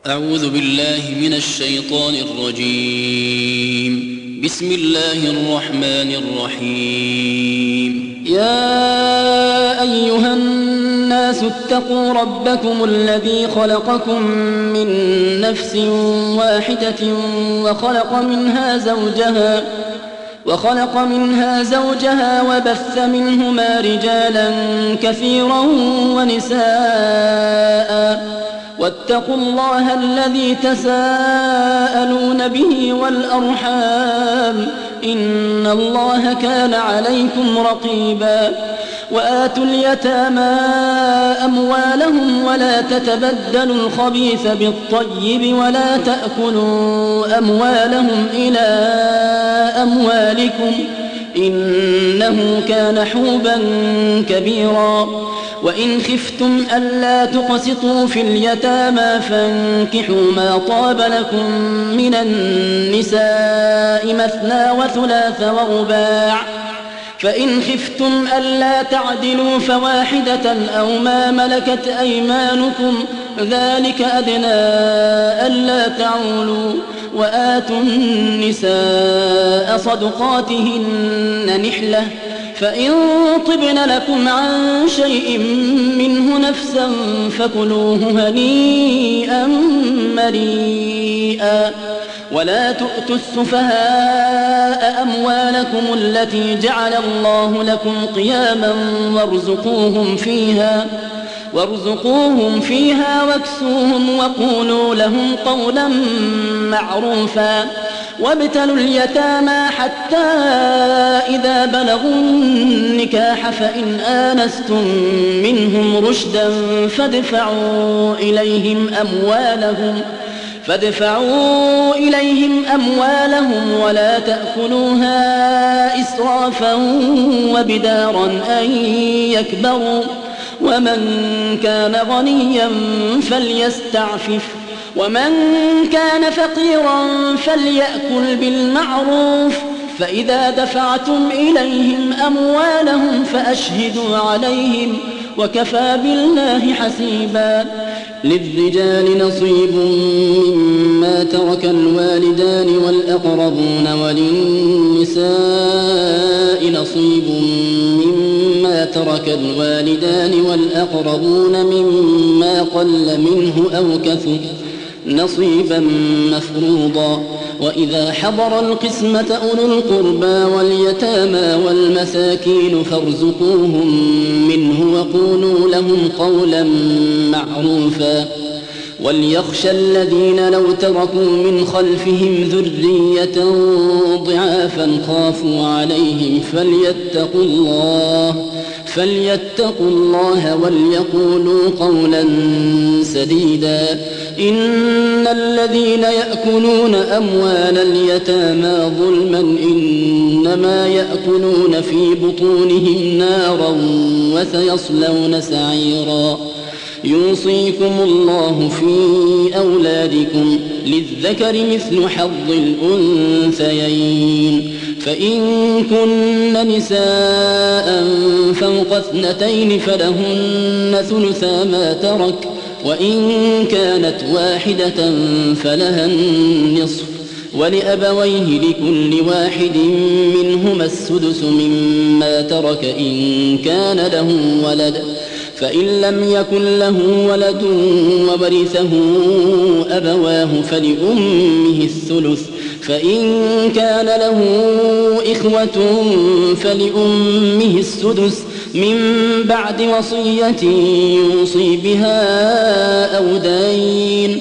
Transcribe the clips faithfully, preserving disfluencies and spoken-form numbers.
أعوذ بالله من الشيطان الرجيم. بسم الله الرحمن الرحيم. يا أيها الناس اتقوا ربكم الذي خلقكم من نفس واحدة وخلق منها زوجها وخلق منها زوجها وبث منهما رجالا كثيرا ونساء واتقوا الله الذي تساءلون به والأرحام إن الله كان عليكم رقيبا. وآتوا اليتامى أموالهم ولا تتبدلوا الخبيث بالطيب ولا تأكلوا أموالهم إلى أموالكم إنه كان حوبا كبيرا. وإن خفتم ألا تقسطوا في اليتامى فانكحوا ما طاب لكم من النساء مثنى وثلاث ورباع، فإن خفتم ألا تعدلوا فواحدة أو ما ملكت أيمانكم ذلك أدنى ألا تعولوا. وآتوا النساء صدقاتهن نحلة، فإن طبن لكم عن شيء منه نفسا فكلوه هنيئا مريئا. ولا تؤتوا السفهاء أموالكم التي جعل الله لكم قياما وارزقوهم فيها وارزقوهم فيها واكسوهم وقولوا لهم قولا معروفا. وابتلوا اليتامى حتى إذا بلغوا النكاح فإن آنستم منهم رشدا فادفعوا إليهم أموالهم فادفعوا إليهم أموالهم ولا تأكلوها إسرافا وبدارا أن يكبروا. ومن كان غنيا فليستعفف ومن كان فقيرا فليأكل بالمعروف. فإذا دفعتم إليهم أموالهم فأشهدوا عليهم وكفى بالله حسيبا. للرجال نصيب مما ترك الوالدان والأقربون وللنساء نصيب مما ترك الوالدان والأقربون مما قل منه أو كثر نصيبا مفروضا. وإذا حضر القسمة أولو القربى واليتامى والمساكين فارزقوهم منه وقولوا لهم قولا معروفا. وليخشى الذين لو تركوا من خلفهم ذرية ضعافا خافوا عليهم فليتقوا الله فليتقوا الله وليقولوا قولا سديدا. إن الذين يأكلون أموال اليتامى ظلما إنما يأكلون في بطونهم نارا وسيصلون سعيرا. يوصيكم الله في أولادكم للذكر مثل حظ الأنثيين، فإن كن نساء فوق اثنتين فلهن ثلثا ما ترك، وإن كانت واحدة فلها النصف، ولأبويه لكل واحد منهما السدس مما ترك إن كان له ولد، فإن لم يكن له ولد وورثه أبواه فلأمه الثلث، فإن كان له إخوة فلأمه السدس من بعد وصية يوصي بها أو دين.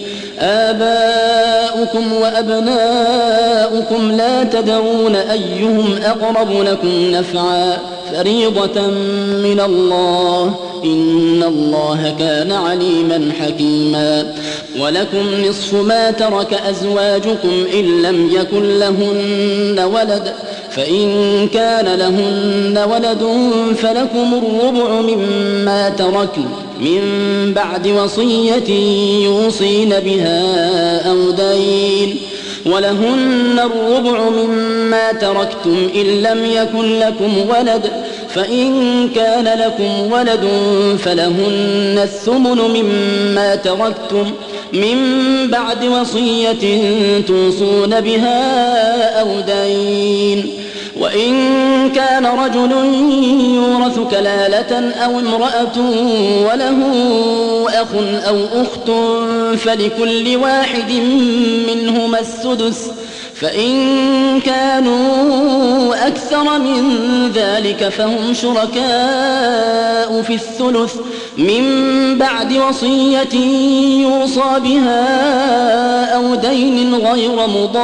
آباؤكم وأبناؤكم لا تدرون أيهم أقرب لكم نفعا فريضة من الله إن الله كان عليما حكيما. ولكم نصف ما ترك أزواجكم إن لم يكن لهن ولد، فإن كان لهن ولد فلكم الربع مما تركن من بعد وصية يوصين بها أو دين. ولهن الربع مما تركتم إن لم يكن لكم ولد، فإن كان لكم ولد فلهن الثمن مما تركتم من بعد وصية توصون بها أو دين. وإن كان رجل يورث كلالة أو امرأة وله أخ أو أخت فلكل واحد منهما السدس، فإن كانوا أكثر من ذلك فهم شركاء في الثلث من بعد وصية يوصى بها أو دين غير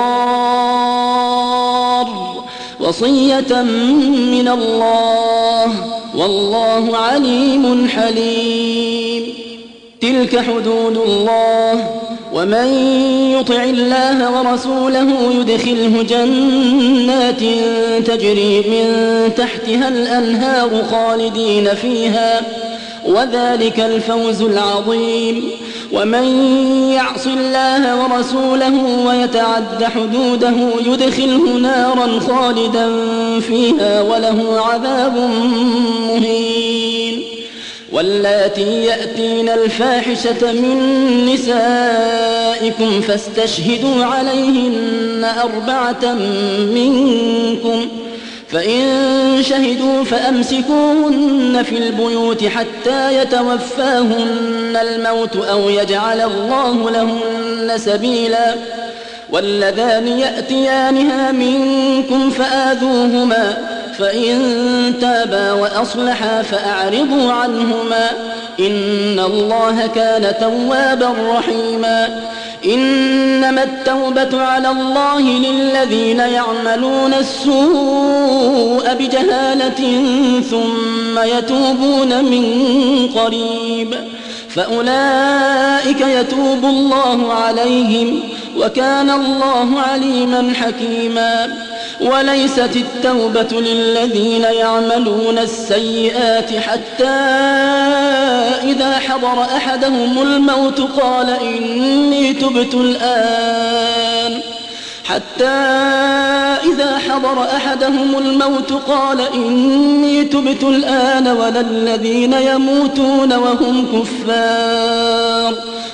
مضار، وصية من الله والله عليم حليم. تلك حدود الله، ومن يطع الله ورسوله يدخله جنات تجري من تحتها الأنهار خالدين فيها، وذلك الفوز العظيم. ومن يعص الله ورسوله ويتعد حدوده يدخله نارا خالدا فيها وله عذاب مهين. واللاتي يأتين الفاحشة من نسائكم فاستشهدوا عليهن أربعة منكم، فإن شهدوا فأمسكوهن في البيوت حتى يتوفاهن الموت أو يجعل الله لهن سبيلا. واللذان يأتيانها منكم فآذوهما، فإن تابا وأصلحا فأعرضوا عنهما، إن الله كان توابا رحيما. إنما التوبة على الله للذين يعملون السوء بجهالة ثم يتوبون من قريب فأولئك يتوب الله عليهم، وكان الله عليما حكيما. وليست التوبة للذين يعملون السيئات حتى إذا حضر أحدهم الموت قال إني تبت الآن حتى إذا حضر أحدهم الموت قال إني تبت الآن ولا الذين يموتون وهم كفار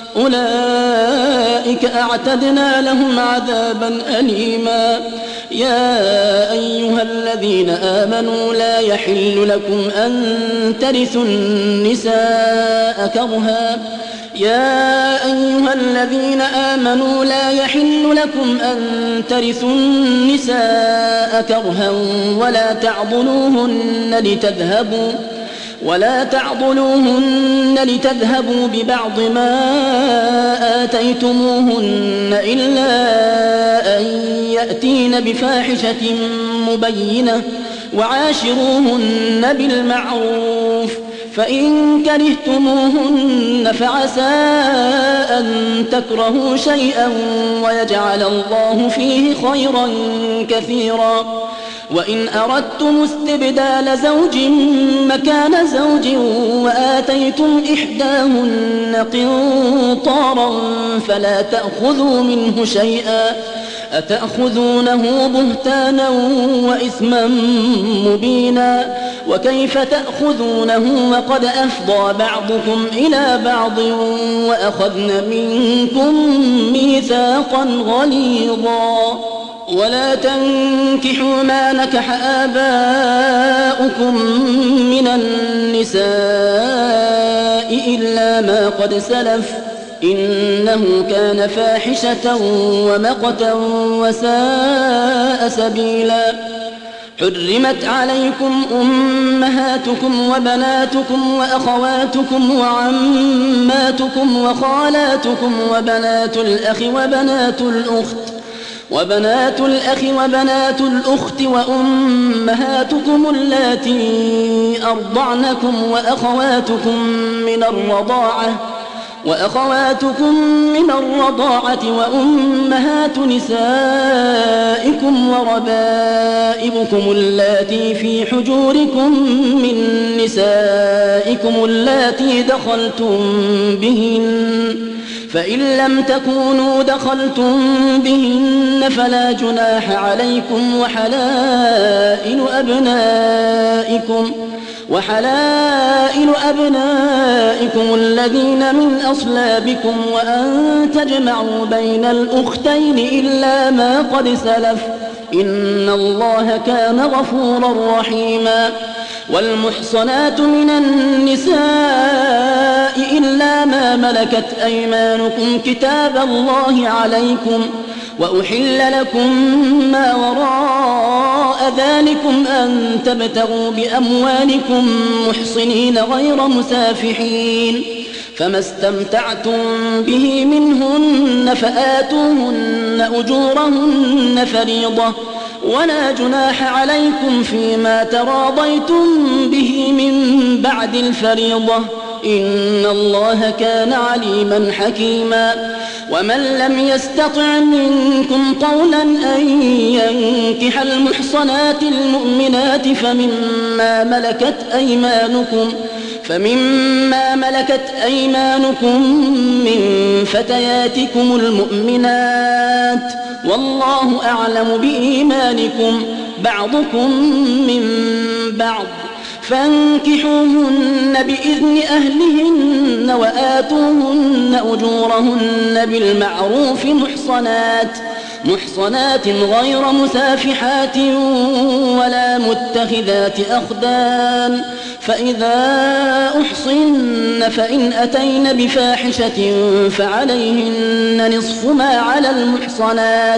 أولئك أعتدنا لهم عذابا أليما. يا أيها الذين آمنوا لا يحل لكم أن ترثوا النساء كرها يا أيها الذين آمنوا لا يحل لكم أن ترثوا النساء كرها ولا تعضلوهن لتذهبوا ولا تعضلوهن لتذهبوا ببعض ما آتيتموهن إلا أن يأتين بفاحشة مبينة وعاشروهن بالمعروف فإن كرهتموهن فعسى أن تكرهوا شيئا ويجعل الله فيه خيرا كثيرا. وإن أردتم استبدال زوج مكان زوج وآتيتم إحداهن قنطارا فلا تأخذوا منه شيئا أتأخذونه بهتانا وإثما مبينا وكيف تأخذونه وقد أفضى بعضكم إلى بعض وأخذن منكم ميثاقا غليظا. ولا تنكحوا ما نكح آباؤكم من النساء إلا ما قد سلف إنه كان فاحشة ومقتا وساء سبيلا. حرمت عليكم أمهاتكم وبناتكم وأخواتكم وعماتكم وخالاتكم وبنات الأخ وبنات الأخت وبنات الأخ وبنات الأخت وأمهاتكم اللاتي أرضعنكم وأخواتكم من الرضاعة وأخواتكم من الرضاعة وأمهات نسائكم وربائبكم اللاتي في حجوركم من نسائكم اللاتي دخلتم بهن فإن لم تكونوا دخلتم بهن فلا جناح عليكم وحلائل أبنائكم وحلائل أبنائكم الذين من أصلابكم وأن تجمعوا بين الأختين إلا ما قد سلف إن الله كان غفورا رحيما. والمحصنات من النساء إلا ما ملكت أيمانكم كتاب الله عليكم وأحل لكم ما وراء ذلكم أن تبتغوا بأموالكم محصنين غير مسافحين فما استمتعتم به منهن فآتوهن أجورهن فريضة ولا جناح عليكم فيما تراضيتم به من بعد الفريضة إن الله كان عليما حكيما. ومن لم يستطع منكم قولا أن ينكح المحصنات المؤمنات فمما ملكت أيمانكم فمما ملكت أيمانكم من فتياتكم المؤمنات والله أعلم بإيمانكم بعضكم من بعض فانكحوهن بإذن أهلهن وآتوهن أجورهن بالمعروف محصنات محصنات غير مسافحات ولا متخذات أخدان فإذا أحصن فإن أتين بفاحشة فعليهن نصف ما على المحصنات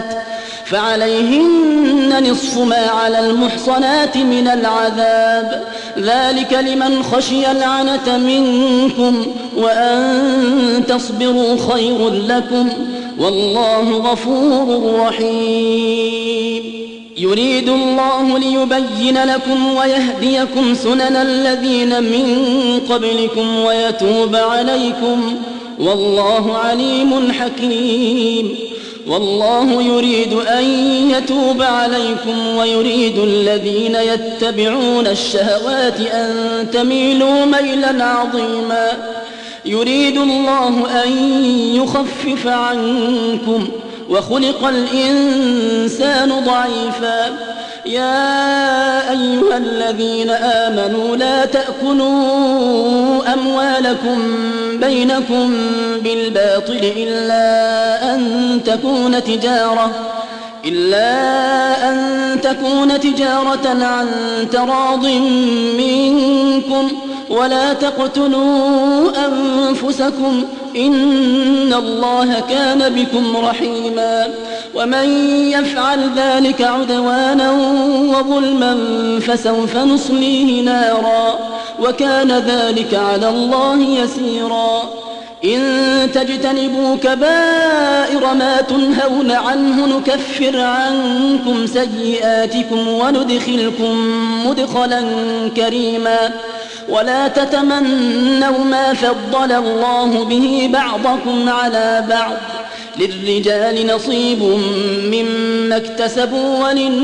فعليهن نصف ما على المحصنات من العذاب ذلك لمن خشي العنة منكم وأن تصبروا خير لكم والله غفور رحيم. يريد الله ليبين لكم ويهديكم سنن الذين من قبلكم ويتوب عليكم والله عليم حكيم. والله يريد أن يتوب عليكم ويريد الذين يتبعون الشهوات أن تميلوا ميلا عظيما. يريد الله أن يخفف عنكم وخلق الإنسان ضعيفا. يا أيها الذين آمنوا لا تأكلوا أموالكم بينكم بالباطل إلا أن تكون تجارة إلا أن تكون تجارة عن تراض منكم ولا تقتلوا أنفسكم إن الله كان بكم رحيما. ومن يفعل ذلك عدوانا وظلما فسوف نصليه نارا وكان ذلك على الله يسيرا. إن تجتنبوا كبائر ما تنهون عنه نكفر عنكم سيئاتكم وندخلكم مدخلا كريما. ولا تتمنوا ما فضل الله به بعضكم على بعض للرجال نصيب مما اكتسبوا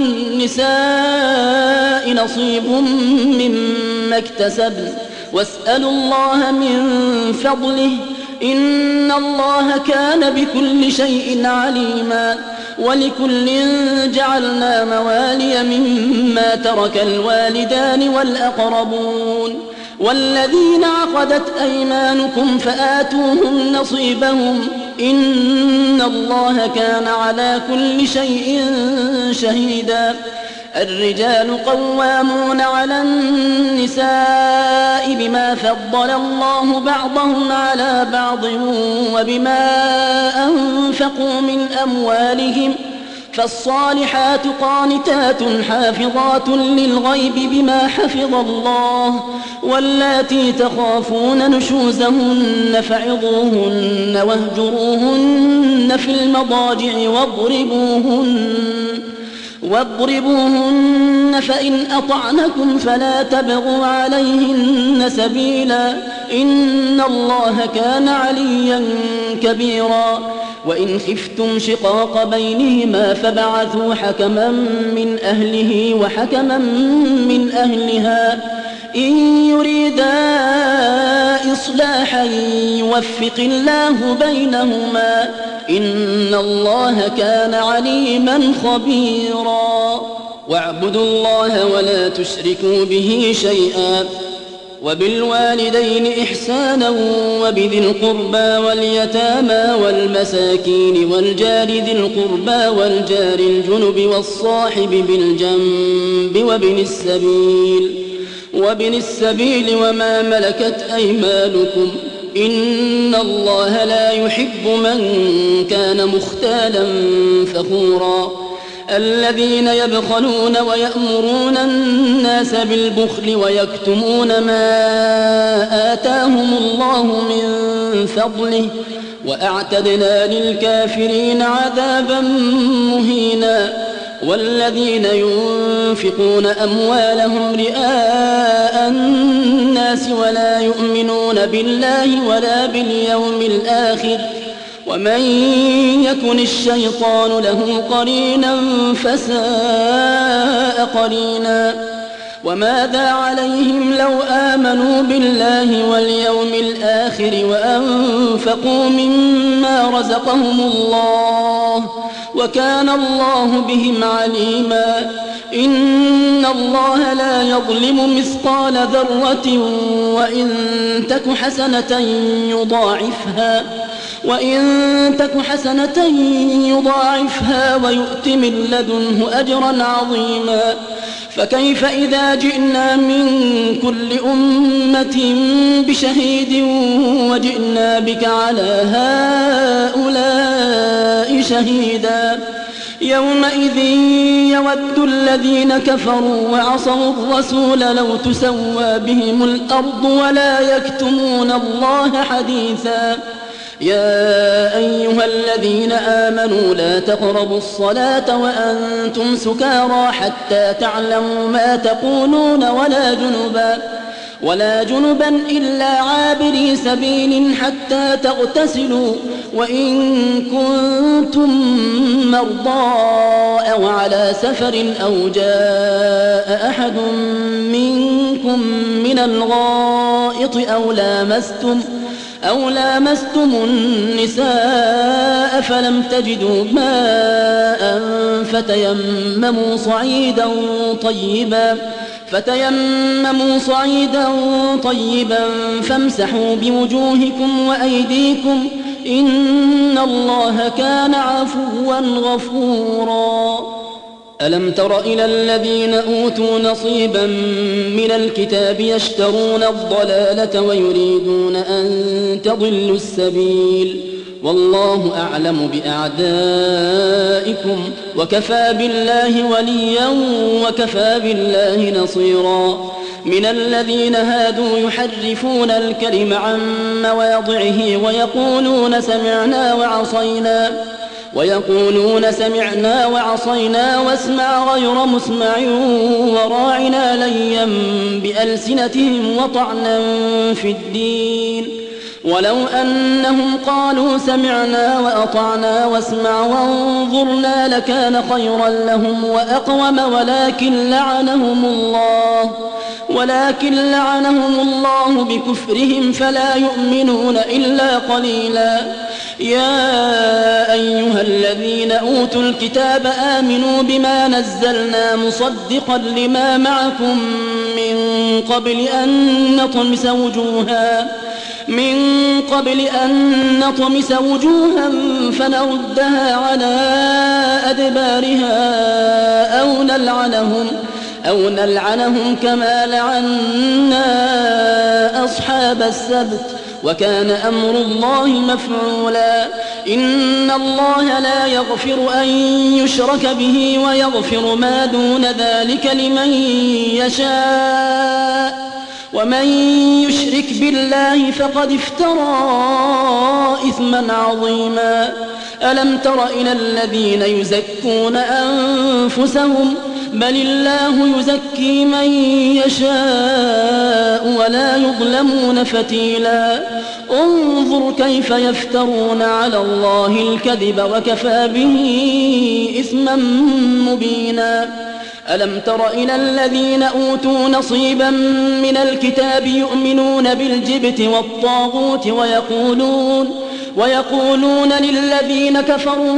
وللنساء نصيب مما اكتسبن واسألوا الله من فضله إن الله كان بكل شيء عليما. ولكل جعلنا موالي مما ترك الوالدان والأقربون والذين عقدت أيمانكم فآتوهم نصيبهم إن الله كان على كل شيء شهيدا. الرجال قوامون على النساء بما فضل الله بعضهم على بعض وبما أنفقوا من أموالهم فالصالحات قانتات حافظات للغيب بما حفظ الله واللاتي تخافون نشوزهن فعظوهن واهجروهن في المضاجع واضربوهن واضربوهن فإن أطعنكم فلا تبغوا عليهن سبيلا إن الله كان عليا كبيرا. وإن خفتم شقاق بينهما فبعثوا حكما من أهله وحكما من أهلها إن يريدا إصلاحا يوفق الله بينهما إن الله كان عليما خبيرا. واعبدوا الله ولا تشركوا به شيئا وبالوالدين إحسانا وبذي القربى واليتامى والمساكين والجار ذي القربى والجار الجنب والصاحب بالجنب وابن السبيل وابن السبيل وما ملكت أيمانكم إن الله لا يحب من كان مختالا فخورا الذين يبخلون ويأمرون الناس بالبخل ويكتمون ما آتاهم الله من فضله وأعتدنا للكافرين عذابا مهينا والذين ينفقون أموالهم رئاء الناس ولا يؤمنون بالله ولا باليوم الآخر ومن يكن الشيطان له قرينا فساء قرينا وماذا عليهم لو آمنوا بالله واليوم الآخر وأنفقوا مما رزقهم الله وكان الله بهم عليما إن الله لا يظلم مثقال ذرة وإن تك حسنة يضاعفها وإن تك حسنة يضاعفها ويؤت من لدنه أجرا عظيما فكيف إذا جئنا من كل أمة بشهيد وجئنا بك على هؤلاء شهيدا يومئذ يود الذين كفروا وعصوا الرسول لو تسوى بهم الأرض ولا يكتمون الله حديثا يا أيها الذين آمنوا لا تقربوا الصلاة وأنتم سكارى حتى تعلموا ما تقولون ولا جنبا ولا جنبا إلا عابري سبيل حتى تغتسلوا وإن كنتم مرضى أو على سفر أو جاء أحد منكم من الغائط أو لامستم أو لامستم النساء فلم تجدوا ماء فتيمموا صعيدا طيبا فتيمموا صعيدا طيبا فامسحوا بوجوهكم وأيديكم إن الله كان عفوا غفورا ألم تر إلى الذين أوتوا نصيبا من الكتاب يشترون الضلالة ويريدون أن تضلوا السبيل والله أعلم بأعدائكم وكفى بالله وليا وكفى بالله نصيرا من الذين هادوا يحرفون الكلم عن مواضعه ويقولون سمعنا وعصينا ويقولون سمعنا وعصينا واسمع غير مسمع وراعنا ليا بألسنتهم وطعنا في الدين ولو أنهم قالوا سمعنا وأطعنا واسمع وانظرنا لكان خيرا لهم وأقوم ولكن لعنهم الله ولكن لعنهم الله بكفرهم فلا يؤمنون إلا قليلا يا أيها الذين أوتوا الكتاب آمنوا بما نزلنا مصدقا لما معكم من قبل أن نطمس وجوها من قبل أن نطمس وجوها فنردها على أدبارها أو نلعنهم أو نلعنهم كما لعنا أصحاب السبت وكان أمر الله مفعولا إن الله لا يغفر أن يشرك به ويغفر ما دون ذلك لمن يشاء ومن يشرك بالله فقد افترى إثما عظيما ألم تر إلى الذين يزكون أنفسهم بل الله يزكي من يشاء ولا يظلمون فتيلا انظر كيف يفترون على الله الكذب وكفى به إثما مبينا ألم تر إلى الذين أوتوا نصيبا من الكتاب يؤمنون بالجبت والطاغوت ويقولون ويقولون للذين كفروا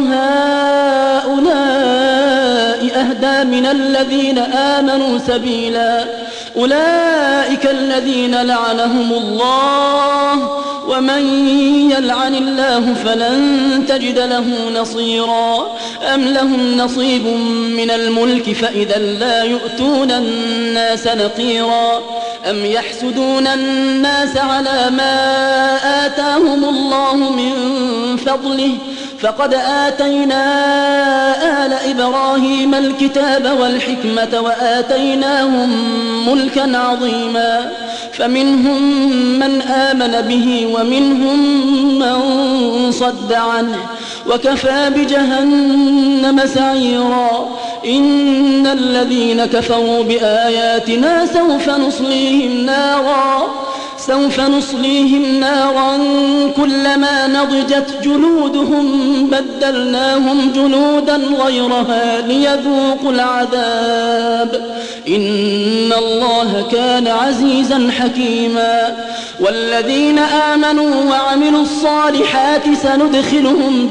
هؤلاء أهدى من الذين آمنوا سبيلا أولئك الذين لعنهم الله ومن يلعن الله فلن تجد له نصيرا أم لهم نصيب من الملك فإذا لا يؤتون الناس نقيرا أم يحسدون الناس على ما آتاهم الله من فضله فقد آتينا آل إبراهيم الكتاب والحكمة وآتيناهم ملكا عظيما فمنهم من آمن به ومنهم من صد عنه وكفى بجهنم سعيرا إن الذين كفروا بآياتنا سوف نصليهم نارا سوف نصليهم نارا كلما نضجت جلودهم بدلناهم جلودا غيرها ليذوقوا العذاب إن الله كان عزيزا حكيما والذين آمنوا وعملوا الصالحات سندخلهم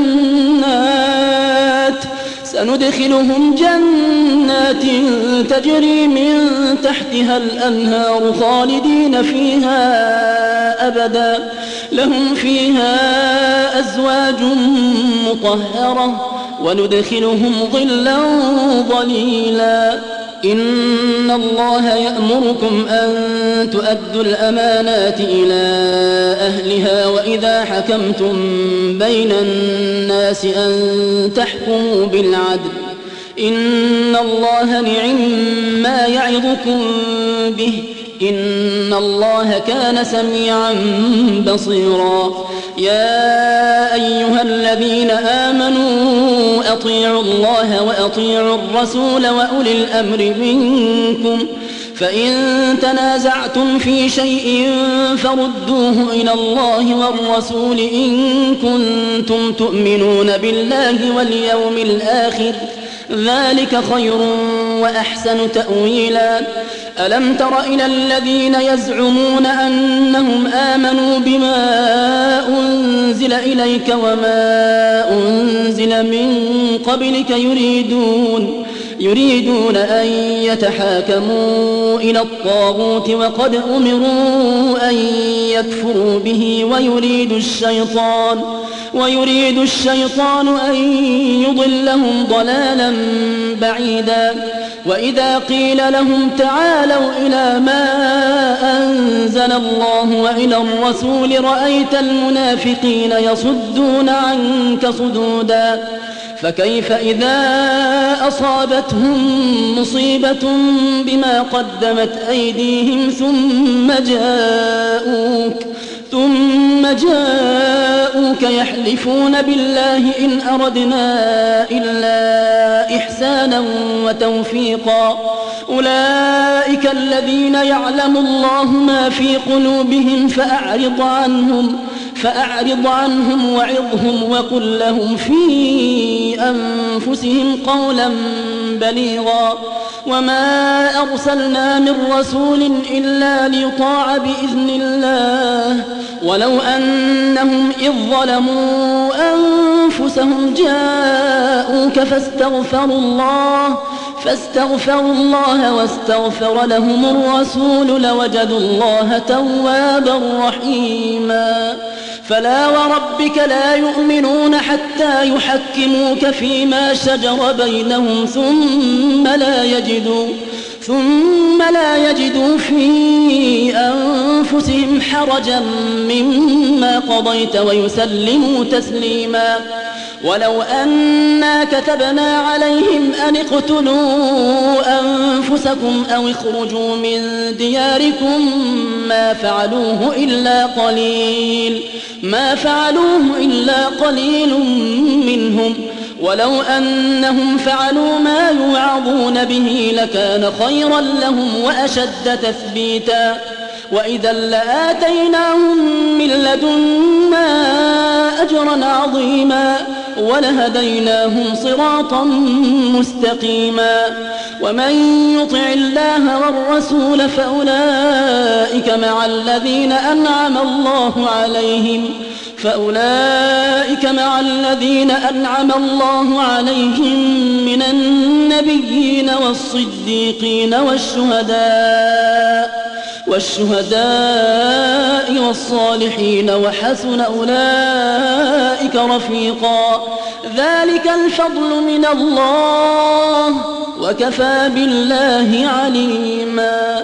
جنات سندخلهم جنات تجري من تحتها الأنهار خالدين فيها أبدا لهم فيها أزواج مطهرة وندخلهم ظلا ظليلا إن الله يأمركم أن تؤدوا الأمانات إلى أهلها وإذا حكمتم بين الناس أن تحكموا بالعدل إن الله نعم ما يعظكم به إن الله كان سميعا بصيرا يا أيها الذين آمنوا أطيعوا الله وأطيعوا الرسول وأولي الأمر منكم فإن تنازعتم في شيء فردوه إلى الله والرسول إن كنتم تؤمنون بالله واليوم الآخر ذلك خير وأحسن تأويلا ألم تر إلى الذين يزعمون أنهم آمنوا بما أنزل إليك وما أنزل من قبلك يريدون يريدون أن يتحاكموا إلى الطاغوت وقد أمروا أن يكفروا به ويريد الشيطان ويريد الشيطان أن يضلهم ضلالا بعيدا وإذا قيل لهم تعالوا إلى ما أنزل الله وإلى الرسول رأيت المنافقين يصدون عنك صدودا فكيف إذا أصابتهم مصيبة بما قدمت أيديهم ثم جاءوك ثم جاءوك يحلفون بالله إن أردنا إلا إحسانا وتوفيقا أولئك الذين يعلم الله ما في قلوبهم فأعرض عنهم فأعرض عنهم وعظهم وقل لهم في أنفسهم قولا بليغا وما أرسلنا من رسول إلا ليطاع بإذن الله ولو أنهم إذ ظلموا أنفسهم جاءوك فاستغفروا الله فاستغفروا الله واستغفر لهم الرسول لوجدوا الله توابا رحيما فلا وربك لا يؤمنون حتى يحكموك فيما شجر بينهم ثم لا يجدوا ثم لا يجدوا في أنفسهم حرجا مما قضيت ويسلموا تسليما ولو أنا كتبنا عليهم أن اقتلوا أنفسكم أو اخرجوا من دياركم ما فعلوه إلا قليل ما فعلوه إلا قليل منهم ولو أنهم فعلوا ما يوعظون به لكان خيرا لهم وأشد تثبيتا وإذا لآتيناهم من لدنا أجرا عظيما ولهديناهم صراطا مستقيما ومن يطع الله والرسول فأولئك مع الذين أنعم الله عليهم فأولئك مع الذين أنعم الله عليهم من النبيين والصديقين والشهداء والشهداء والصالحين وحسن أولئك رفيقا ذلك الفضل من الله وكفى بالله عليما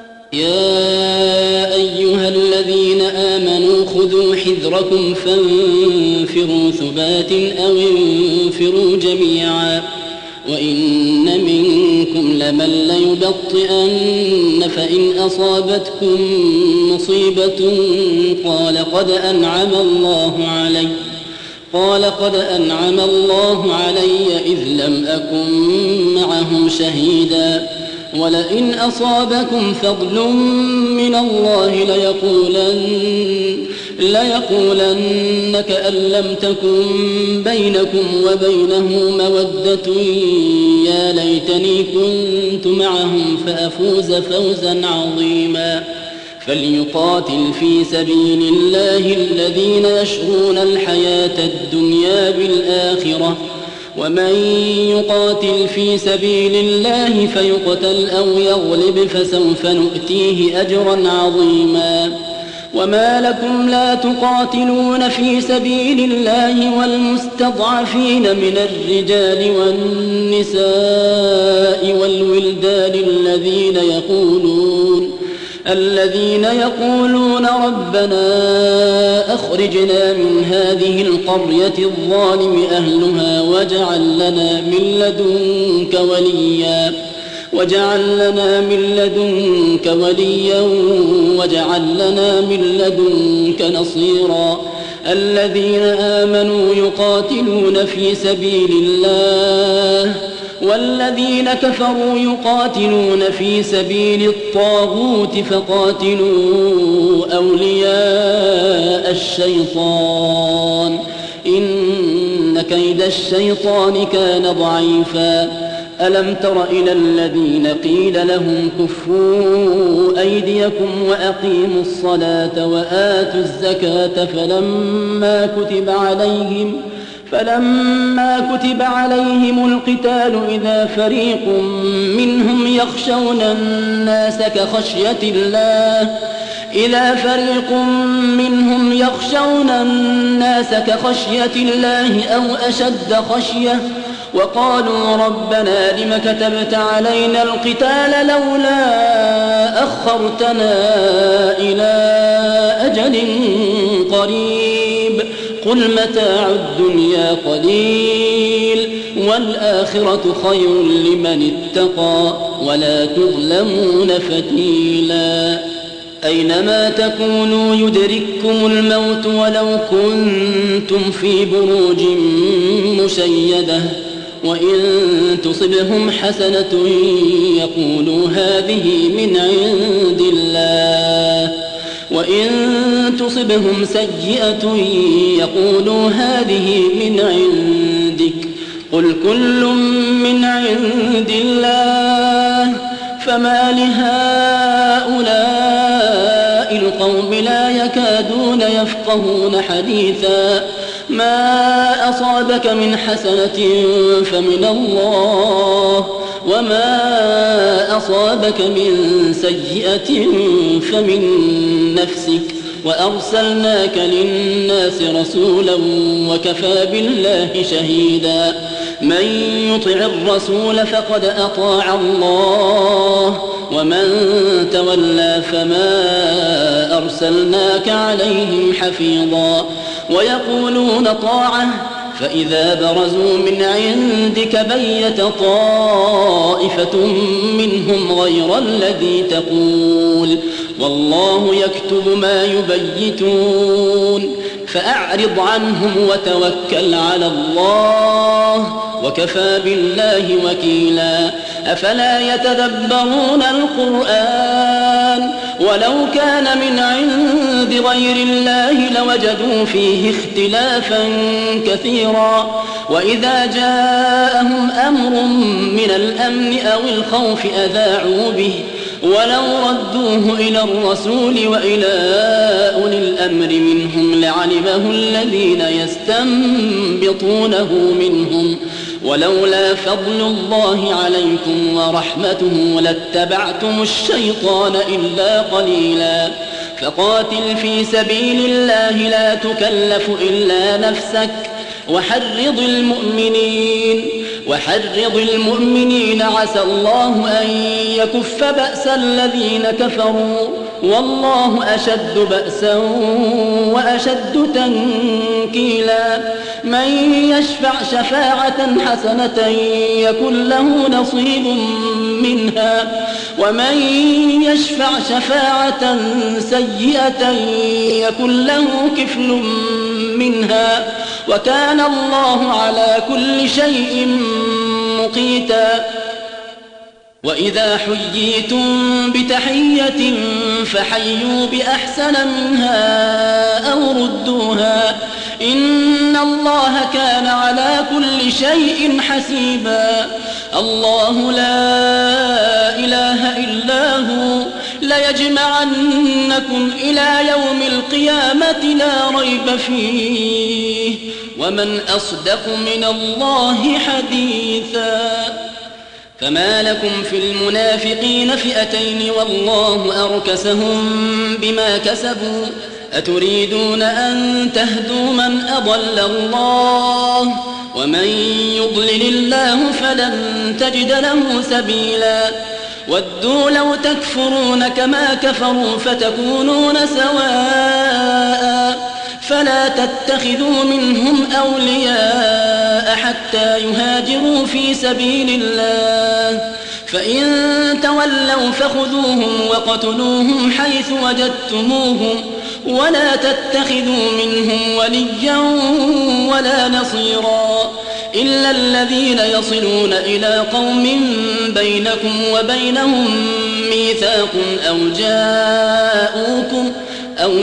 يا أيها الذين آمنوا خذوا حذركم فانفروا ثبات أو انفروا جميعا وإن منكم لمن ليبطئن فإن أصابتكم مصيبة قال قد أنعم الله علي قال قد أنعم الله علي إذ لم أكن معهم شهيدا ولئن أصابكم فضل من الله ليقولن ليقولن كأن لم تكن بينكم وبينه مودة يا ليتني كنت معهم فأفوز فوزا عظيما فليقاتل في سبيل الله الذين يشرون الحياة الدنيا بالآخرة ومن يقاتل في سبيل الله فيقتل أو يغلب فسوف نؤتيه أجرا عظيما وما لكم لا تقاتلون في سبيل الله والمستضعفين من الرجال والنساء والولدان الذين يقولون الذين يقولون ربنا أخرجنا من هذه القرية الظالم أهلها واجعل لنا من لدنك وليا واجعل لنا من لدنك وليا واجعل لنا من لدنك نصيرا الذين آمنوا يقاتلون في سبيل الله والذين كفروا يقاتلون في سبيل الطاغوت فقاتلوا أولياء الشيطان إن كيد الشيطان كان ضعيفا ألم تر إلى الذين قيل لهم كفوا أيديكم وأقيموا الصلاة وآتوا الزكاة فلما كتب عليهم فلما كتب عليهم القتال إذا فريق منهم يخشون الناس كخشية الله إذا فريق منهم يخشون الناس كخشية الله أو أشد خشية وقالوا ربنا لم كتبت علينا القتال لولا أخرتنا إلى أجل قريب قل متاع الدنيا قليل والآخرة خير لمن اتقى ولا تظلمون فتيلا أينما تكونوا يدرككم الموت ولو كنتم في بروج مشيدة وإن تصبهم حسنة يقولوا هذه من عند الله وإن تصبهم سيئة يقولوا هذه من عندك قل كل من عند الله فما لهؤلاء القوم لا يكادون يفقهون حديثا ما أصابك من حسنة فمن الله وما أصابك من سيئة فمن نفسك وأرسلناك للناس رسولا وكفى بالله شهيدا من يطع الرسول فقد أطاع الله ومن تولى فما أرسلناك عليهم حفيظا ويقولون طاعة فإذا برزوا من عندك بيت طائفة منهم غير الذي تقول والله يكتب ما يبيتون فأعرض عنهم وتوكل على الله وكفى بالله وكيلا أفلا يتدبرون القرآن ولو كان من عند غير الله لوجدوا فيه اختلافا كثيرا وإذا جاءهم أمر من الأمن أو الخوف أذاعوا به ولو ردوه إلى الرسول وإلى أولي الأمر منهم لعلمه الذين يستنبطونه منهم ولولا فضل الله عليكم ورحمته لاتبعتم الشيطان إلا قليلا فقاتل في سبيل الله لا تكلف إلا نفسك وحرض المؤمنين وحرض المؤمنين عسى الله أن يكف بأس الذين كفروا والله أشد بأسا وأشد تنكيلا من يشفع شفاعة حسنة يكن له نصيب منها ومن يشفع شفاعة سيئة يكن له كفل منها وكان الله على كل شيء مقيتا وإذا حييتم بتحية فحيوا بأحسن منها أو ردوها إن الله كان على كل شيء حسيبا الله لا إله إلا هو ليجمعنكم إلى يوم القيامة لا ريب فيه ومن أصدق من الله حديثا فما لكم في المنافقين فئتين والله أركسهم بما كسبوا أتريدون أن تهدوا من أضل الله ومن يضلل الله فلن تجد له سبيلا ودوا لو تكفرون كما كفروا فتكونون سواء فلا تتخذوا منهم أولياء حتى يهاجروا في سبيل الله فإن تولوا فخذوهم وقتلوهم حيث وجدتموهم ولا تتخذوا منهم وليا ولا نصيرا إلا الذين يصلون إلى قوم بينكم وبينهم ميثاق أو جاءوكم أو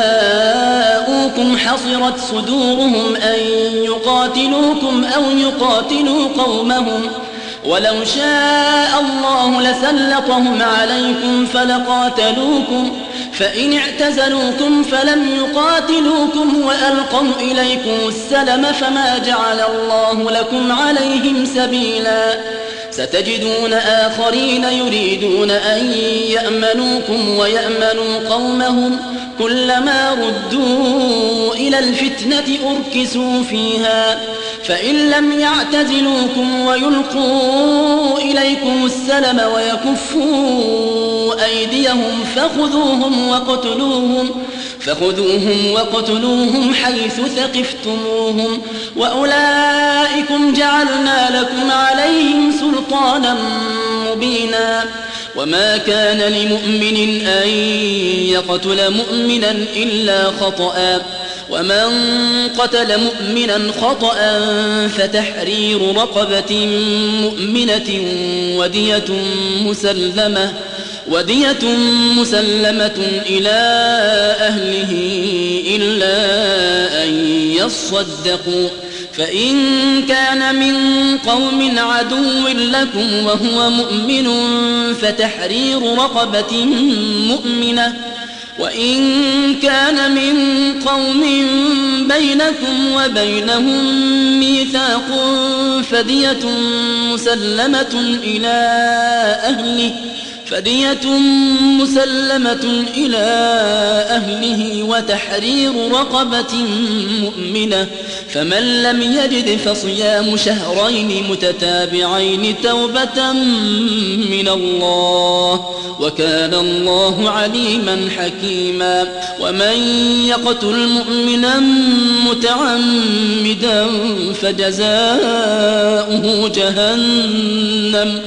جاءوكم حصرت صدورهم أن يقاتلوكم أو يقاتلوا قومهم ولو شاء الله لسلطهم عليكم فلقاتلوكم فإن اعتزلوكم فلم يقاتلوكم وألقوا إليكم السلم فما جعل الله لكم عليهم سبيلا ستجدون آخرين يريدون أن يأمنوكم ويأمنوا قومهم كلما ردوا إلى الفتنة أركسوا فيها فإن لم يعتزلوكم ويلقوا إليكم السلم ويكفوا أيديهم فخذوهم وقتلوهم فخذوهم وقتلوهم حيث ثقفتموهم وأولئكم جعلنا لكم عليهم سلطانا مبينا وما كان لمؤمن أن يقتل مؤمنا إلا خطأ ومن قتل مؤمنا خطأ فتحرير رقبة مؤمنة ودية مسلمة ودية مسلمة إلى أهله إلا أن يصدقوا فإن كان من قوم عدو لكم وهو مؤمن فتحرير رقبة مؤمنة وإن كان من قوم بينكم وبينهم ميثاق فدية مسلمة إلى أهله فدية مسلمة إلى أهله وتحرير رقبة مؤمنة فمن لم يجد فصيام شهرين متتابعين توبة من الله وكان الله عليما حكيما ومن يقتل مؤمنا متعمدا فجزاؤه جهنم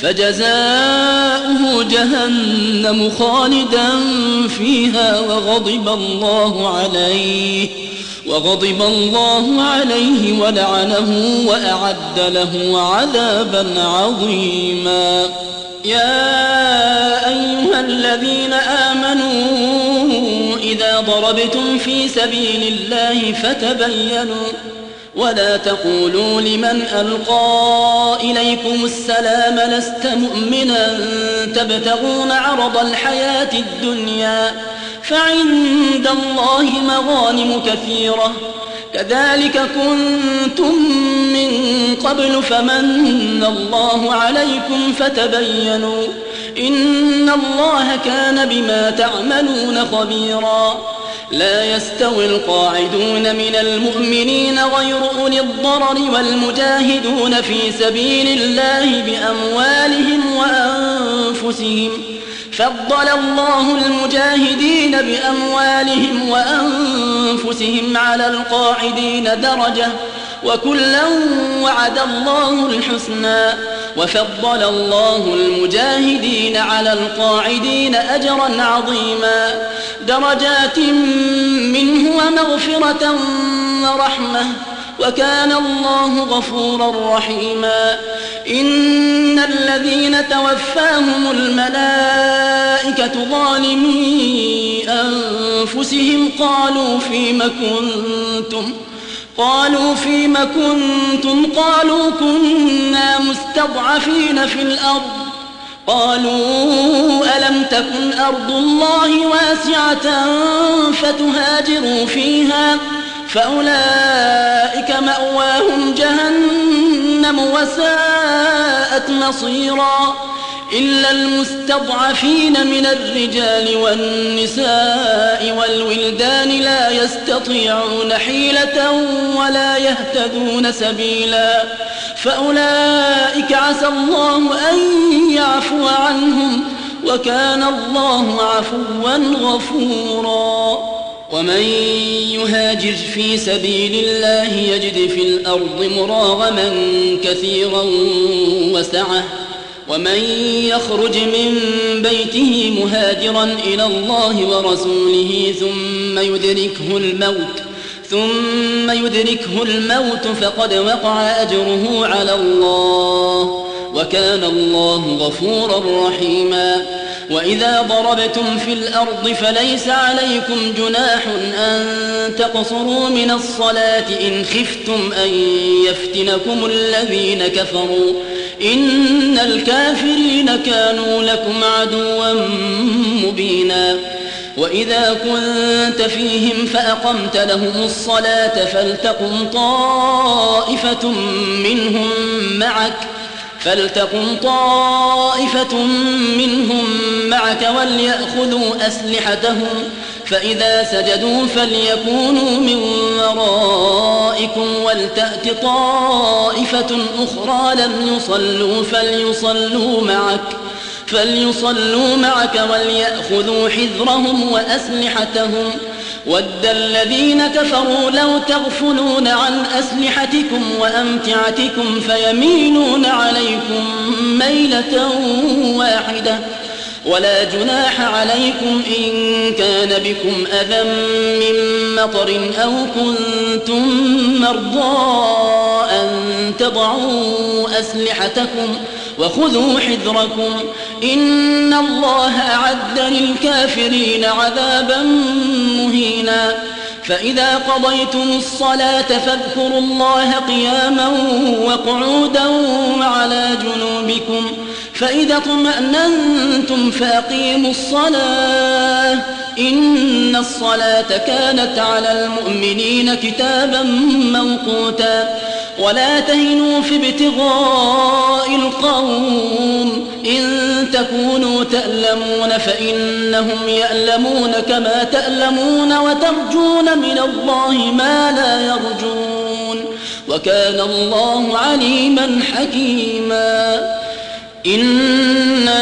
فجزاؤه جهنم خالدا فيها وغضب الله عليه وغضب الله عليه ولعنه وأعد له عذابا عظيما يا أيها الذين آمنوا إذا ضربتم في سبيل الله فتبينوا ولا تقولوا لمن ألقى إليكم السلام لست مؤمنا تبتغون عرض الحياة الدنيا فعند الله مغانم كثيرة كذلك كنتم من قبل فمن الله عليكم فتبينوا إن الله كان بما تعملون خبيرا لا يستوي القاعدون من المؤمنين غير أولي الضرر والمجاهدون في سبيل الله بأموالهم وأنفسهم فضل الله المجاهدين بأموالهم وأنفسهم على القاعدين درجة وكلا وعد الله الحسنى وفضل الله المجاهدين على القاعدين أجرا عظيما درجات منه ومغفرة ورحمة وكان الله غفورا رحيما إن الذين توفاهم الملائكة ظالمي أنفسهم قالوا فيم كنتم قالوا فيم كنتم قالوا كنا مستضعفين في الأرض قالوا ألم تكن أرض الله واسعة فتهاجروا فيها فأولئك مأواهم جهنم وساءت مصيرا إلا المستضعفين من الرجال والنساء والولدان لا يستطيعون حيلة ولا يهتدون سبيلا فأولئك عسى الله أن يعفو عنهم وكان الله عفوا غفورا ومن يهاجر في سبيل الله يجد في الأرض مراغما كثيرا وسعة ومن يخرج من بيته مهاجرا إلى الله ورسوله ثم يدركه الموت ثم يدركه الموت فقد وقع أجره على الله وكان الله غفورا رحيما وإذا ضربتم في الأرض فليس عليكم جناح أن تقصروا من الصلاة إن خفتم أن يفتنكم الذين كفروا إن الكافرين كانوا لكم عدوا مبينا وإذا كنت فيهم فأقمت لهم الصلاة فلتقم طائفة منهم معك فلتقم طائفة منهم معك وليأخذوا أسلحتهم فإذا سجدوا فليكونوا من ورائكم ولتأت طائفة أخرى لم يصلوا فليصلوا معك فليصلوا معك وليأخذوا حذرهم وأسلحتهم ود الذين كفروا لو تغفلون عن أسلحتكم وأمتعتكم فيميلون عليكم ميلة واحدة ولا جناح عليكم إن كان بكم أذى من مطر أو كنتم مرضى أن تضعوا أسلحتكم وخذوا حذركم إن الله أعد للكافرين عذابا مهينا فإذا قضيتم الصلاة فاذكروا الله قياما وقعودا وعلى جنوبكم فإذا اطمأننتم فأقيموا الصلاة إن الصلاة كانت على المؤمنين كتابا موقوتا ولا تهنوا في ابتغاء القوم إن تكونوا تألمون فإنهم يألمون كما تألمون وترجون من الله ما لا يرجون وكان الله عليما حكيما إنا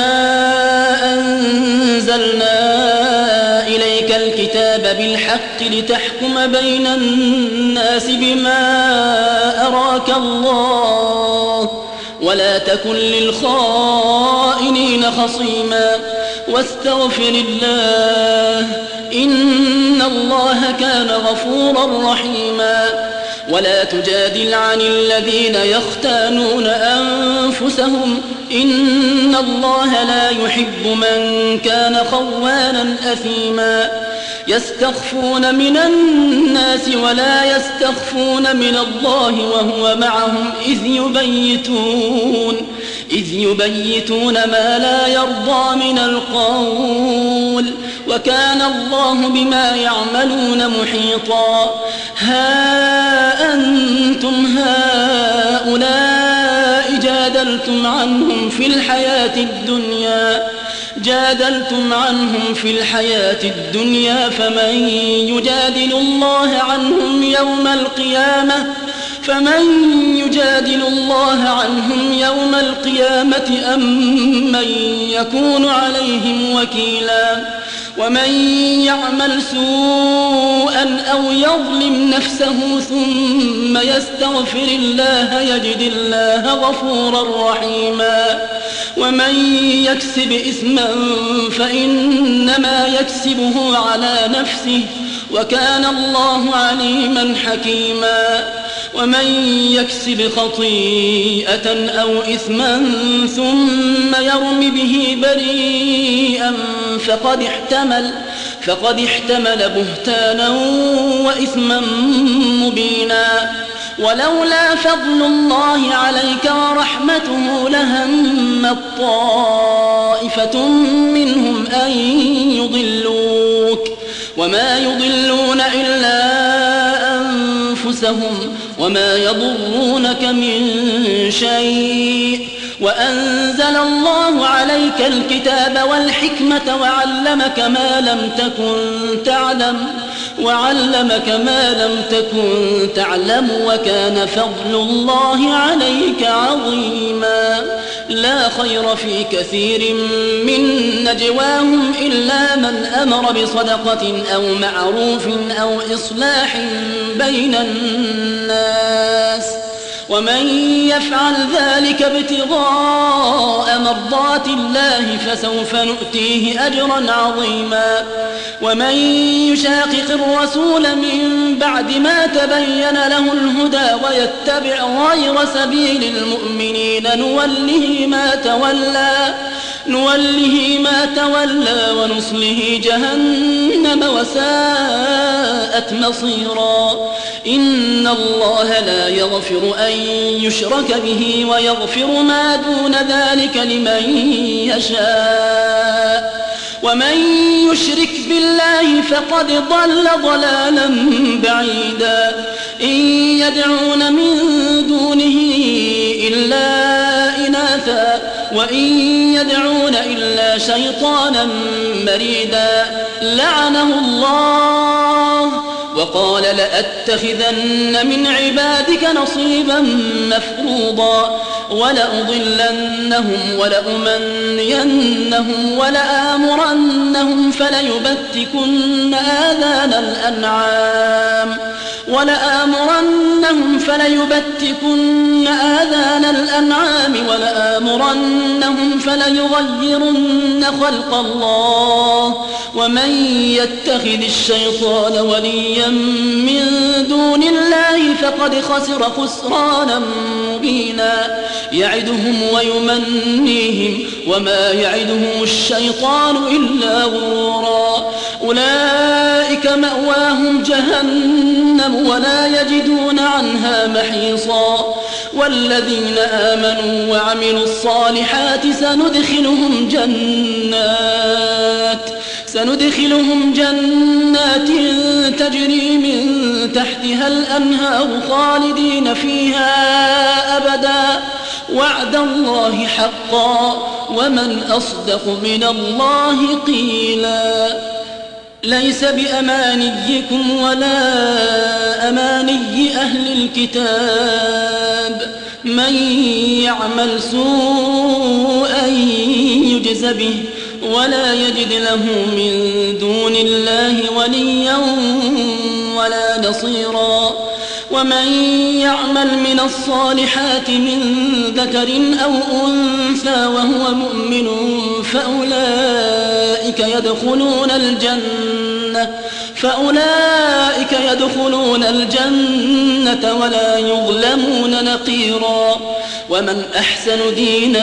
أنزلنا إليك الكتاب بالحق لتحكم بين الناس بما أراك الله ولا تكن للخائنين خصيما واستغفر الله إن الله كان غفورا رحيما ولا تجادل عن الذين يختانون أنفسهم إن الله لا يحب من كان خوانا أثيما يستخفون من الناس ولا يستخفون من الله وهو معهم إذ يبيتون إذ يبيتون ما لا يرضى من القول وكان الله بما يعملون محيطا. ها أنتم هؤلاء جادلتم عنهم في الحياة الدنيا جادلتم عنهم في الحياة الدنيا فمن يجادل الله عنهم يوم القيامة فمن يجادل الله عنهم يوم القيامة أم من يكون عليهم وكيلا. ومن يعمل سوءا أو يظلم نفسه ثم يستغفر الله يجد الله غفورا رحيما. ومن يكسب إثما فإنما يكسبه على نفسه وكان الله عليما حكيما. ومن يكسب خطيئة أو إثما ثم يرم به بريئا فقد احتمل فقد احتمل بهتانا وإثما مبينا. ولولا فضل الله عليك ورحمته لهمت طائفة منهم أن يضلوك وما يضلون إلا أنفسهم وما يضرونك من شيء. وأنزل الله عليك الكتاب والحكمة وعلمك ما لم تكن تعلم وعلمك ما لم تكن تعلم وكان فضل الله عليك عظيما. لا خير في كثير من نجواهم إلا من أمر بصدقة أو معروف أو إصلاح بين الناس ومن يفعل ذلك ابتغاء مرضات الله فسوف نؤتيه أجرا عظيما. ومن يشاقق الرسول من بعد ما تبين له الهدى ويتبع غير سبيل المؤمنين نوله ما تولى نوله ما تولى ونصله جهنم وساءت مصيرا. إن الله لا يغفر أن يشرك به ويغفر ما دون ذلك لمن يشاء ومن يشرك بالله فقد ضل ضلالا بعيدا. إن يدعون من دونه إلا إناثا وإن يدعون إلا شيطانا مريدا لعنه الله وقال لأتخذن من عبادك نصيبا مفروضا ولأضلنهم ولأمنينهم ولآمرنهم فليبتكن آذان الأنعام ولآمرنهم فليبتكن آذان الأنعام ولآمرنهم فليغيرن خلق الله. ومن يتخذ الشيطان وليا من دون الله فقد خسر خسرانا مبينا. يعدهم ويمنيهم وما يعدهم الشيطان إلا غرورا. أولئك مأواهم جهنم ولا يجدون عنها محيصا. والذين آمنوا وعملوا الصالحات سندخلهم جنات سندخلهم جنات تجري من تحتها الأنهار خالدين فيها أبدا وعد الله حقا ومن أصدق من الله قيلا. ليس بأمانيكم ولا أماني أهل الكتاب من يعمل سوءا يجز به ولا يجد له من دون الله وليا ولا نصيرا. ومن يعمل من الصالحات من ذكر أو أنثى وهو مؤمن فأولئك يدخلون الجنة فأولئك يدخلون الجنة ولا يظلمون نقيرا. ومن أحسن دينا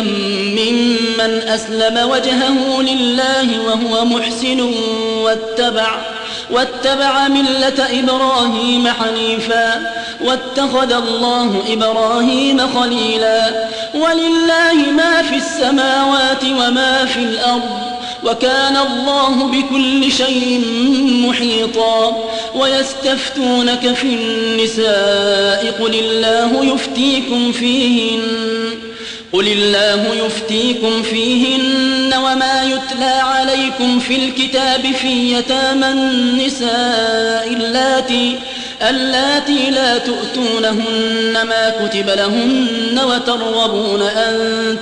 ممن أسلم وجهه لله وهو محسن واتبع واتبع ملة إبراهيم حنيفا واتخذ الله إبراهيم خليلا ولله ما في السماوات وما في الأرض وكان الله بكل شيء محيطا ويستفتونك في النساء قل الله يفتيكم فيهن قل الله يفتيكم فيهن وما يتلى عليكم في الكتاب في يتامى النساء اللاتي اللاتي لا تؤتونهن ما كتب لهن وترغبون أن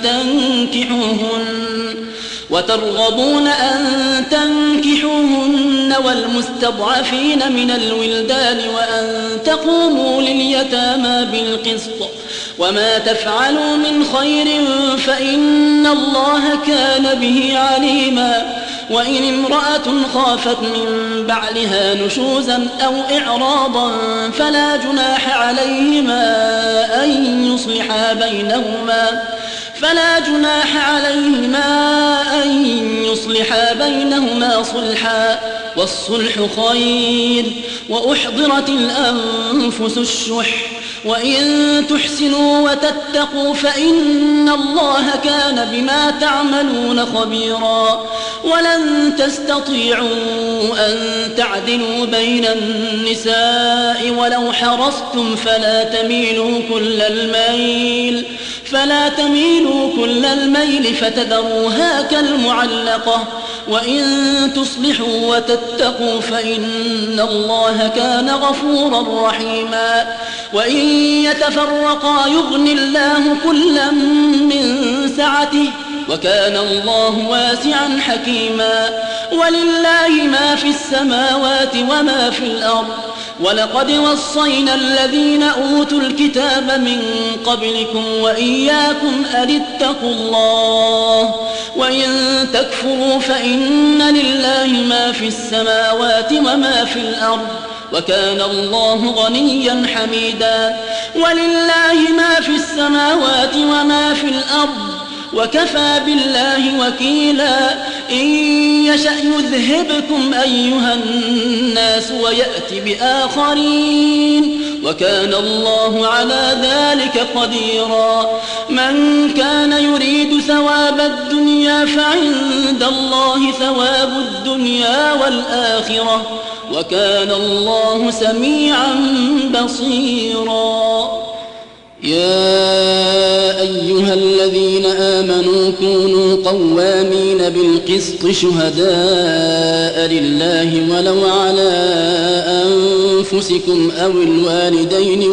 تنكحوهن وترغبون أن تنكحوهن والمستضعفين من الولدان وأن تقوموا لليتامى بالقسط وما تفعلوا من خير فإن الله كان به عليما وإن امرأة خافت من بعلها نشوزا أو إعراضا فلا جناح عليهما أن يصلحا بينهما فلا جناح عليهما أن يصلحا بينهما صلحا والصلح خير وأحضرت الأنفس الشح وإن تحسنوا وتتقوا فإن الله كان بما تعملون خبيرا ولن تستطيعوا أن تعدلوا بين النساء ولو حرصتم فلا تميلوا كل الميل فلا تميلوا كل الميل فتذروها كالمعلقة وإن تصلحوا وتتقوا فإن الله كان غفورا رحيما وإن يتفرقا يغن الله كلا من سعته وكان الله واسعا حكيما ولله ما في السماوات وما في الأرض ولقد وصينا الذين أوتوا الكتاب من قبلكم وإياكم أن اتقوا الله وإن تكفروا فإن لله ما في السماوات وما في الأرض وكان الله غنيا حميدا ولله ما في السماوات وما في الأرض وكفى بالله وكيلا إن يشأ يذهبكم أيها الناس ويأتي بآخرين وكان الله على ذلك قديرا من كان يريد ثواب الدنيا فعند الله ثواب الدنيا والآخرة وكان الله سميعا بصيرا يا أيها الذين آمنوا كونوا قوامين بالقسط شهداء لله ولو على أنفسكم أو الوالدين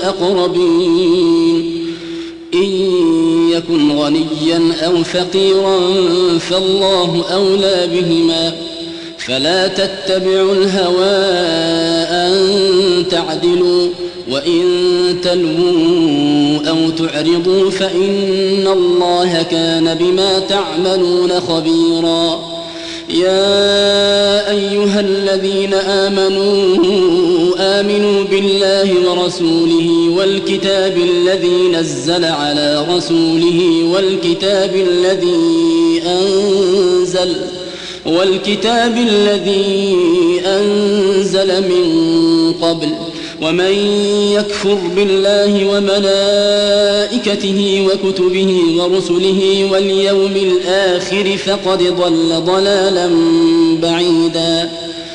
والأقربين إن يكن غنيا أو فقيرا فالله أولى بهما فلا تتبعوا الهوى أن تعدلوا وإن تلووا أو تعرضوا فإن الله كان بما تعملون خبيرا يا أيها الذين آمنوا آمنوا بالله ورسوله والكتاب الذي نزل على رسوله والكتاب الذي أنزل والكتاب الذي أنزل من قبل ومن يكفر بالله وملائكته وكتبه ورسله واليوم الآخر فقد ضل ضلالا بعيدا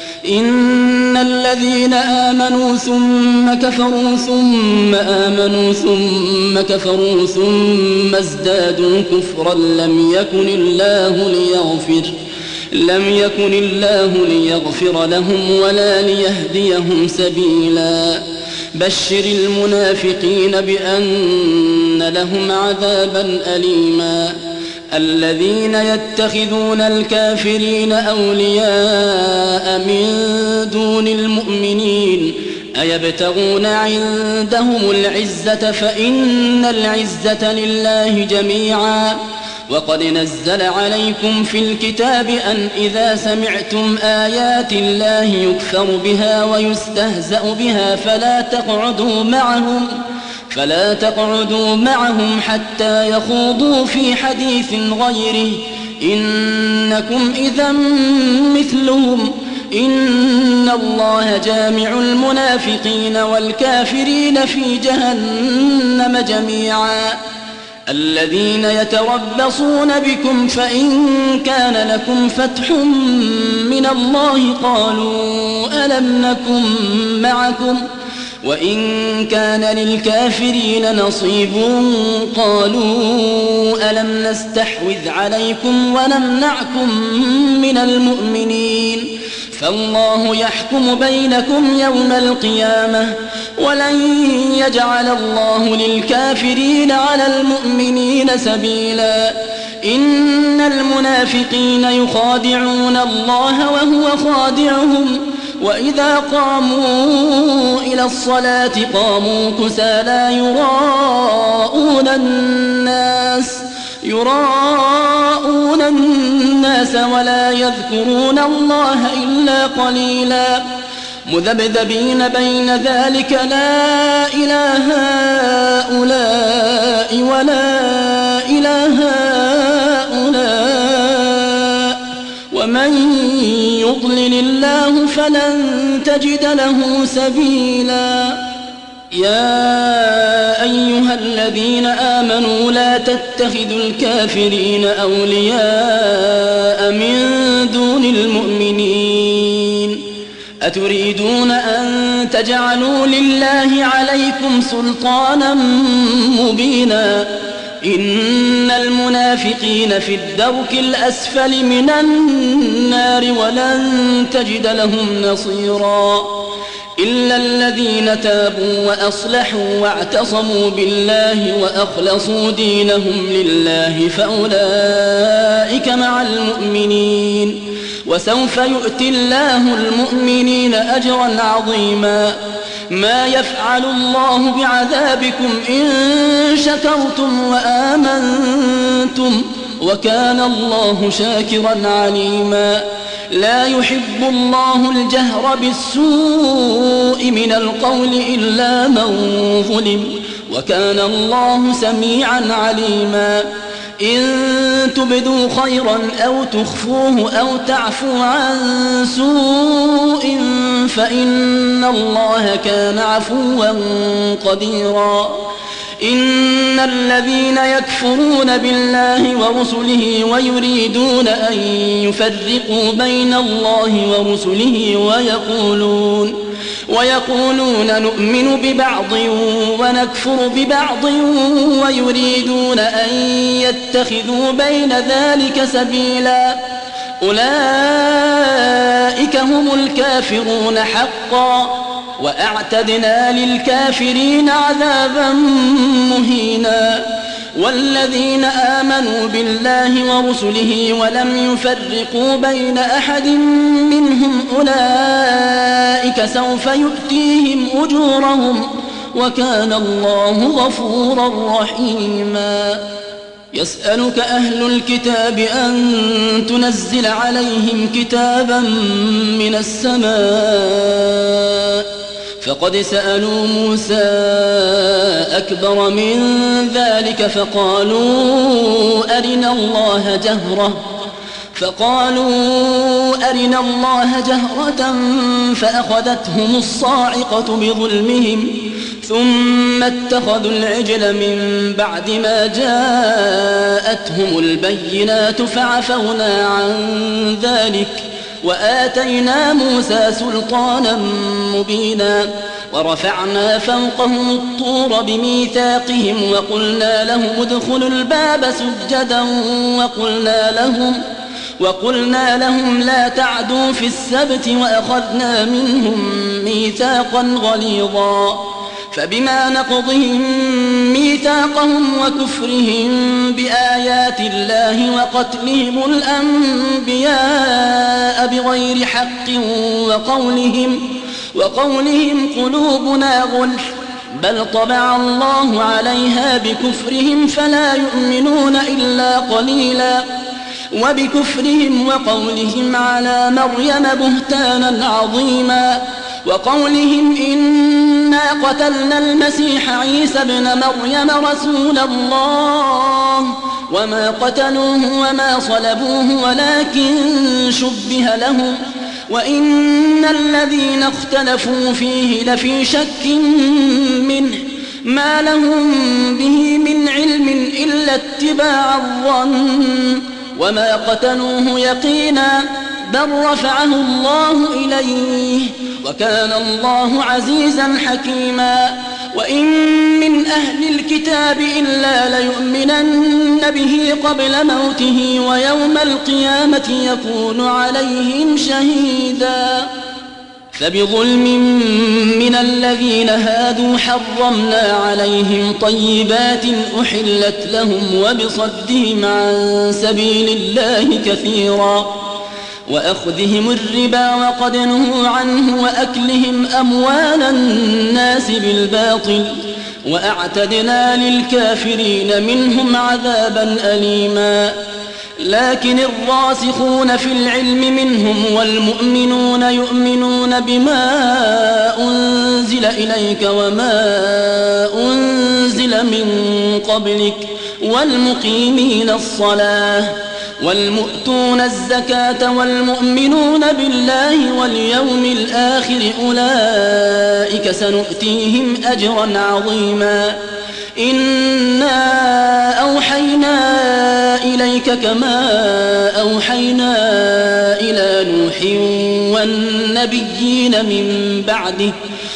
إن الذين آمنوا ثم كفروا ثم آمنوا ثم كفروا ثم ازدادوا كفرا لم يكن الله ليغفر لم يكن الله ليغفر لهم ولا ليهديهم سبيلا بشر المنافقين بأن لهم عذابا أليما الذين يتخذون الكافرين أولياء من دون المؤمنين أيبتغون عندهم العزة فإن العزة لله جميعا وقد نزل عليكم في الكتاب أن إذا سمعتم آيات الله يكفر بها ويستهزأ بها فلا تقعدوا معهم فلا تقعدوا معهم حتى يخوضوا في حديث غيره إنكم إذا مثلهم إن الله جامع المنافقين والكافرين في جهنم جميعا الذين يتربصون بكم فإن كان لكم فتح من الله قالوا ألم نكن معكم وإن كان للكافرين نصيب قالوا ألم نستحوذ عليكم ونمنعكم من المؤمنين فالله يحكم بينكم يوم القيامة ولن يجعل الله للكافرين على المؤمنين سبيلا إن المنافقين يخادعون الله وهو خادعهم وإذا قاموا إلى الصلاة قاموا كسالى يراءون الناس يراءون الناس ولا يذكرون الله إلا قليلا مذبذبين بين ذلك لا إله هؤلاء ولا إله هؤلاء ومن يضلل الله فلن تجد له سبيلا يا أيها الذين آمنوا لا تتخذوا الكافرين أولياء من دون المؤمنين أتريدون أن تجعلوا لله عليكم سلطانا مبينا إن المنافقين في الدرك الأسفل من النار ولن تجد لهم نصيرا إلا الذين تابوا وأصلحوا واعتصموا بالله وأخلصوا دينهم لله فأولئك مع المؤمنين وسوف يؤتي الله المؤمنين أجرا عظيما ما يفعل الله بعذابكم إن شكرتم وآمنتم وكان الله شاكرا عليما لا يحب الله الجهر بالسوء من القول إلا من ظلم وكان الله سميعا عليما إن تبدوا خيرا أو تخفوه أو تعفو عن سوء فإن الله كان عفوا قديرا إن الذين يكفرون بالله ورسله ويريدون أن يفرقوا بين الله ورسله ويقولون ويقولون نؤمن ببعض ونكفر ببعض ويريدون أن يتخذوا بين ذلك سبيلا أولئك هم الكافرون حقا وأعتدنا للكافرين عذابا مهينا والذين آمنوا بالله ورسله ولم يفرقوا بين أحد منهم أولئك سوف يؤتيهم أجورهم وكان الله غفورا رحيما يسألك أهل الكتاب أن تنزل عليهم كتابا من السماء فقد سألوا موسى أكبر من ذلك فقالوا أرنا الله جهرة فقالوا أرنا الله جهرة فأخذتهم الصاعقة بظلمهم ثم اتخذوا العجل من بعد ما جاءتهم البينات فعفونا عن ذلك وآتينا موسى سلطانا مبينا ورفعنا فوقهم الطور بميثاقهم وقلنا لهم ادخلوا الباب سجدا وقلنا لهم وقلنا لهم لا تعدوا في السبت وأخذنا منهم ميثاقا غليظا فبما نقضهم ميثاقهم وكفرهم بآيات الله وقتلهم الأنبياء بغير حق وقولهم, وقولهم قلوبنا غلف بل طبع الله عليها بكفرهم فلا يؤمنون إلا قليلا وبكفرهم وقولهم على مريم بهتانا عظيما وقولهم إنا قتلنا المسيح عيسى ابن مريم رسول الله الله وما قتلوه وما صلبوه ولكن شبه لهم وإن الذين اختلفوا فيه لفي شك منه ما لهم به من علم إلا اتباع الظن وما قتلوه يقينا بل رفعه الله إليه وكان الله عزيزا حكيما وإن من أهل الكتاب إلا ليؤمنن به قبل موته ويوم القيامة يكون عليهم شهيدا فبظلم من الذين هادوا حرمنا عليهم طيبات أحلت لهم وبصدهم عن سبيل الله كثيرا وأخذهم الربا وقد نهوا عنه وأكلهم أموال الناس بالباطل وأعتدنا للكافرين منهم عذابا أليما لكن الراسخون في العلم منهم والمؤمنون يؤمنون بما أنزل إليك وما أنزل من قبلك والمقيمين الصلاة والمؤتون الزكاة والمؤمنون بالله واليوم الآخر أولئك سنؤتيهم أجرا عظيما إنا أوحينا إليك كما أوحينا إلى نوح والنبيين من بعده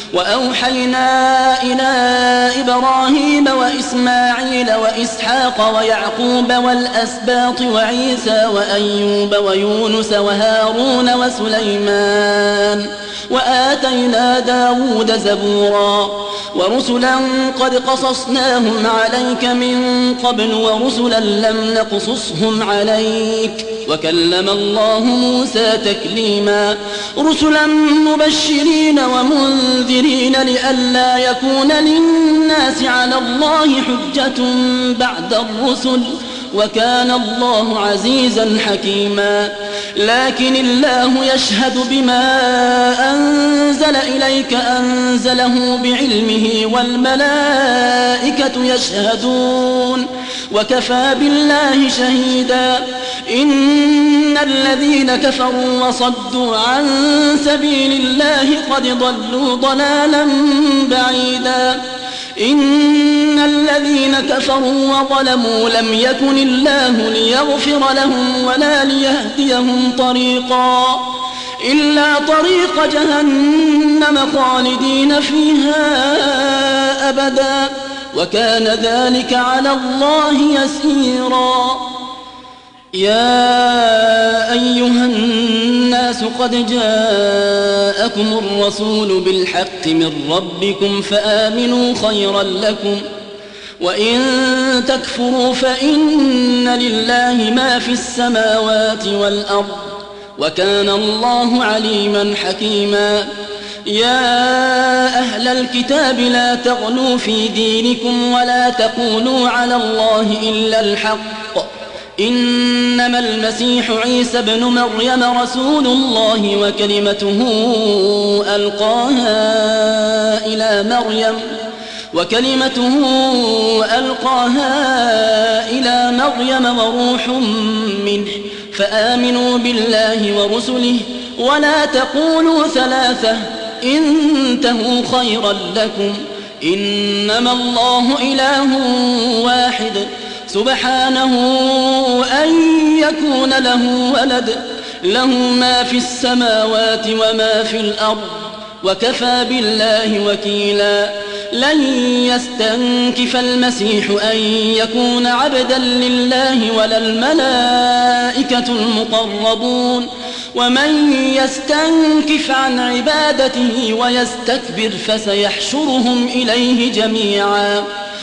وأوحينا إلى إبراهيم وإسماعيل وإسحاق ويعقوب والأسباط وعيسى وأيوب ويونس وهارون وسليمان وآتينا داود زبورا ورسلا قد قصصناهم عليك من قبل ورسلا لم نقصصهم عليك وكلم الله موسى تكليما رسلا مبشرين ومنذرين لئلا يكون للناس على الله حجة بعد الرسل وكان الله عزيزا حكيما لكن الله يشهد بما أنزل إليك أنزله بعلمه والملائكة يشهدون وكفى بالله شهيدا إن الذين كفروا وصدوا عن سبيل الله قد ضلوا ضلالا بعيدا إن الذين كفروا وظلموا لم يكن الله ليغفر لهم ولا ليهديهم طريقا إلا طريق جهنم خالدين فيها أبدا وكان ذلك على الله يسيرا يا أيها الناس قد جاءكم الرسول بالحق من ربكم فآمنوا خيرا لكم وإن تكفروا فإن لله ما في السماوات والأرض وكان الله عليما حكيما يا أهل الكتاب لا تغلوا في دينكم ولا تقولوا على الله إلا الحق إنما المسيح عيسى ابن مريم رسول الله وكلمته ألقاها إلى مريم وكلمته ألقاها إلى مريم وروح منه فآمنوا بالله ورسله ولا تقولوا ثلاثة انتهوا خيرا لكم إنما الله إله واحد سبحانه أن يكون له ولد له ما في السماوات وما في الأرض وكفى بالله وكيلا لن يستنكف المسيح أن يكون عبدا لله ولا الملائكة المقربون ومن يستنكف عن عبادته ويستكبر فسيحشرهم إليه جميعا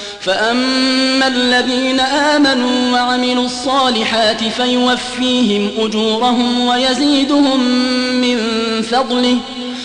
فأما الذين آمنوا وعملوا الصالحات فيوفيهم أجورهم ويزيدهم من فضله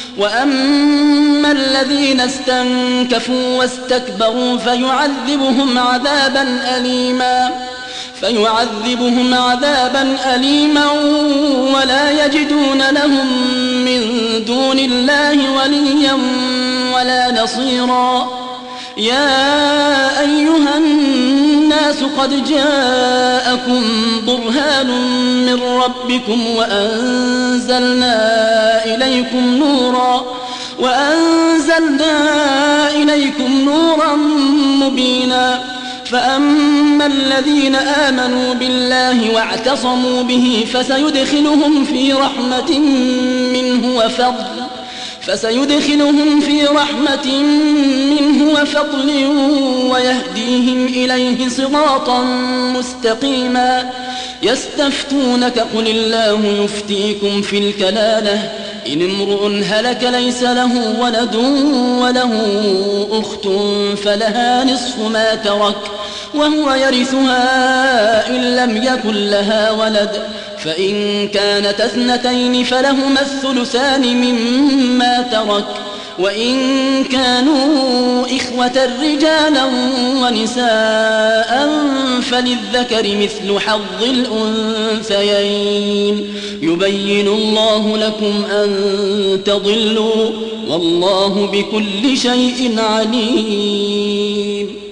وأما الذين استنكفوا واستكبروا فيعذبهم عذابا أليما فيعذبهم عذابا أليما ولا يجدون لهم من دون الله وليا ولا نصيرا يا أيها الناس الناس قد جاءكم برهان من ربكم وأنزلنا إليكم نورا وأنزلنا إليكم نورا مبينا فأما الذين آمنوا بالله واعتصموا به فسيدخلهم في رحمة منه وفضل فسيدخلهم في رحمة منه وفضل ويهديهم إليه صراطا مستقيما يستفتونك قل الله يفتيكم في الكلالة إن امرؤ هلك ليس له ولد وله أخت فلها نصف ما ترك وهو يرثها إن لم يكن لها ولد فإن كانت اثنتين فلهما الثلثان مما ترك وإن كانوا إخوة رجالا ونساء فللذكر مثل حظ الأنثيين يبين الله لكم أن تضلوا والله بكل شيء عليم.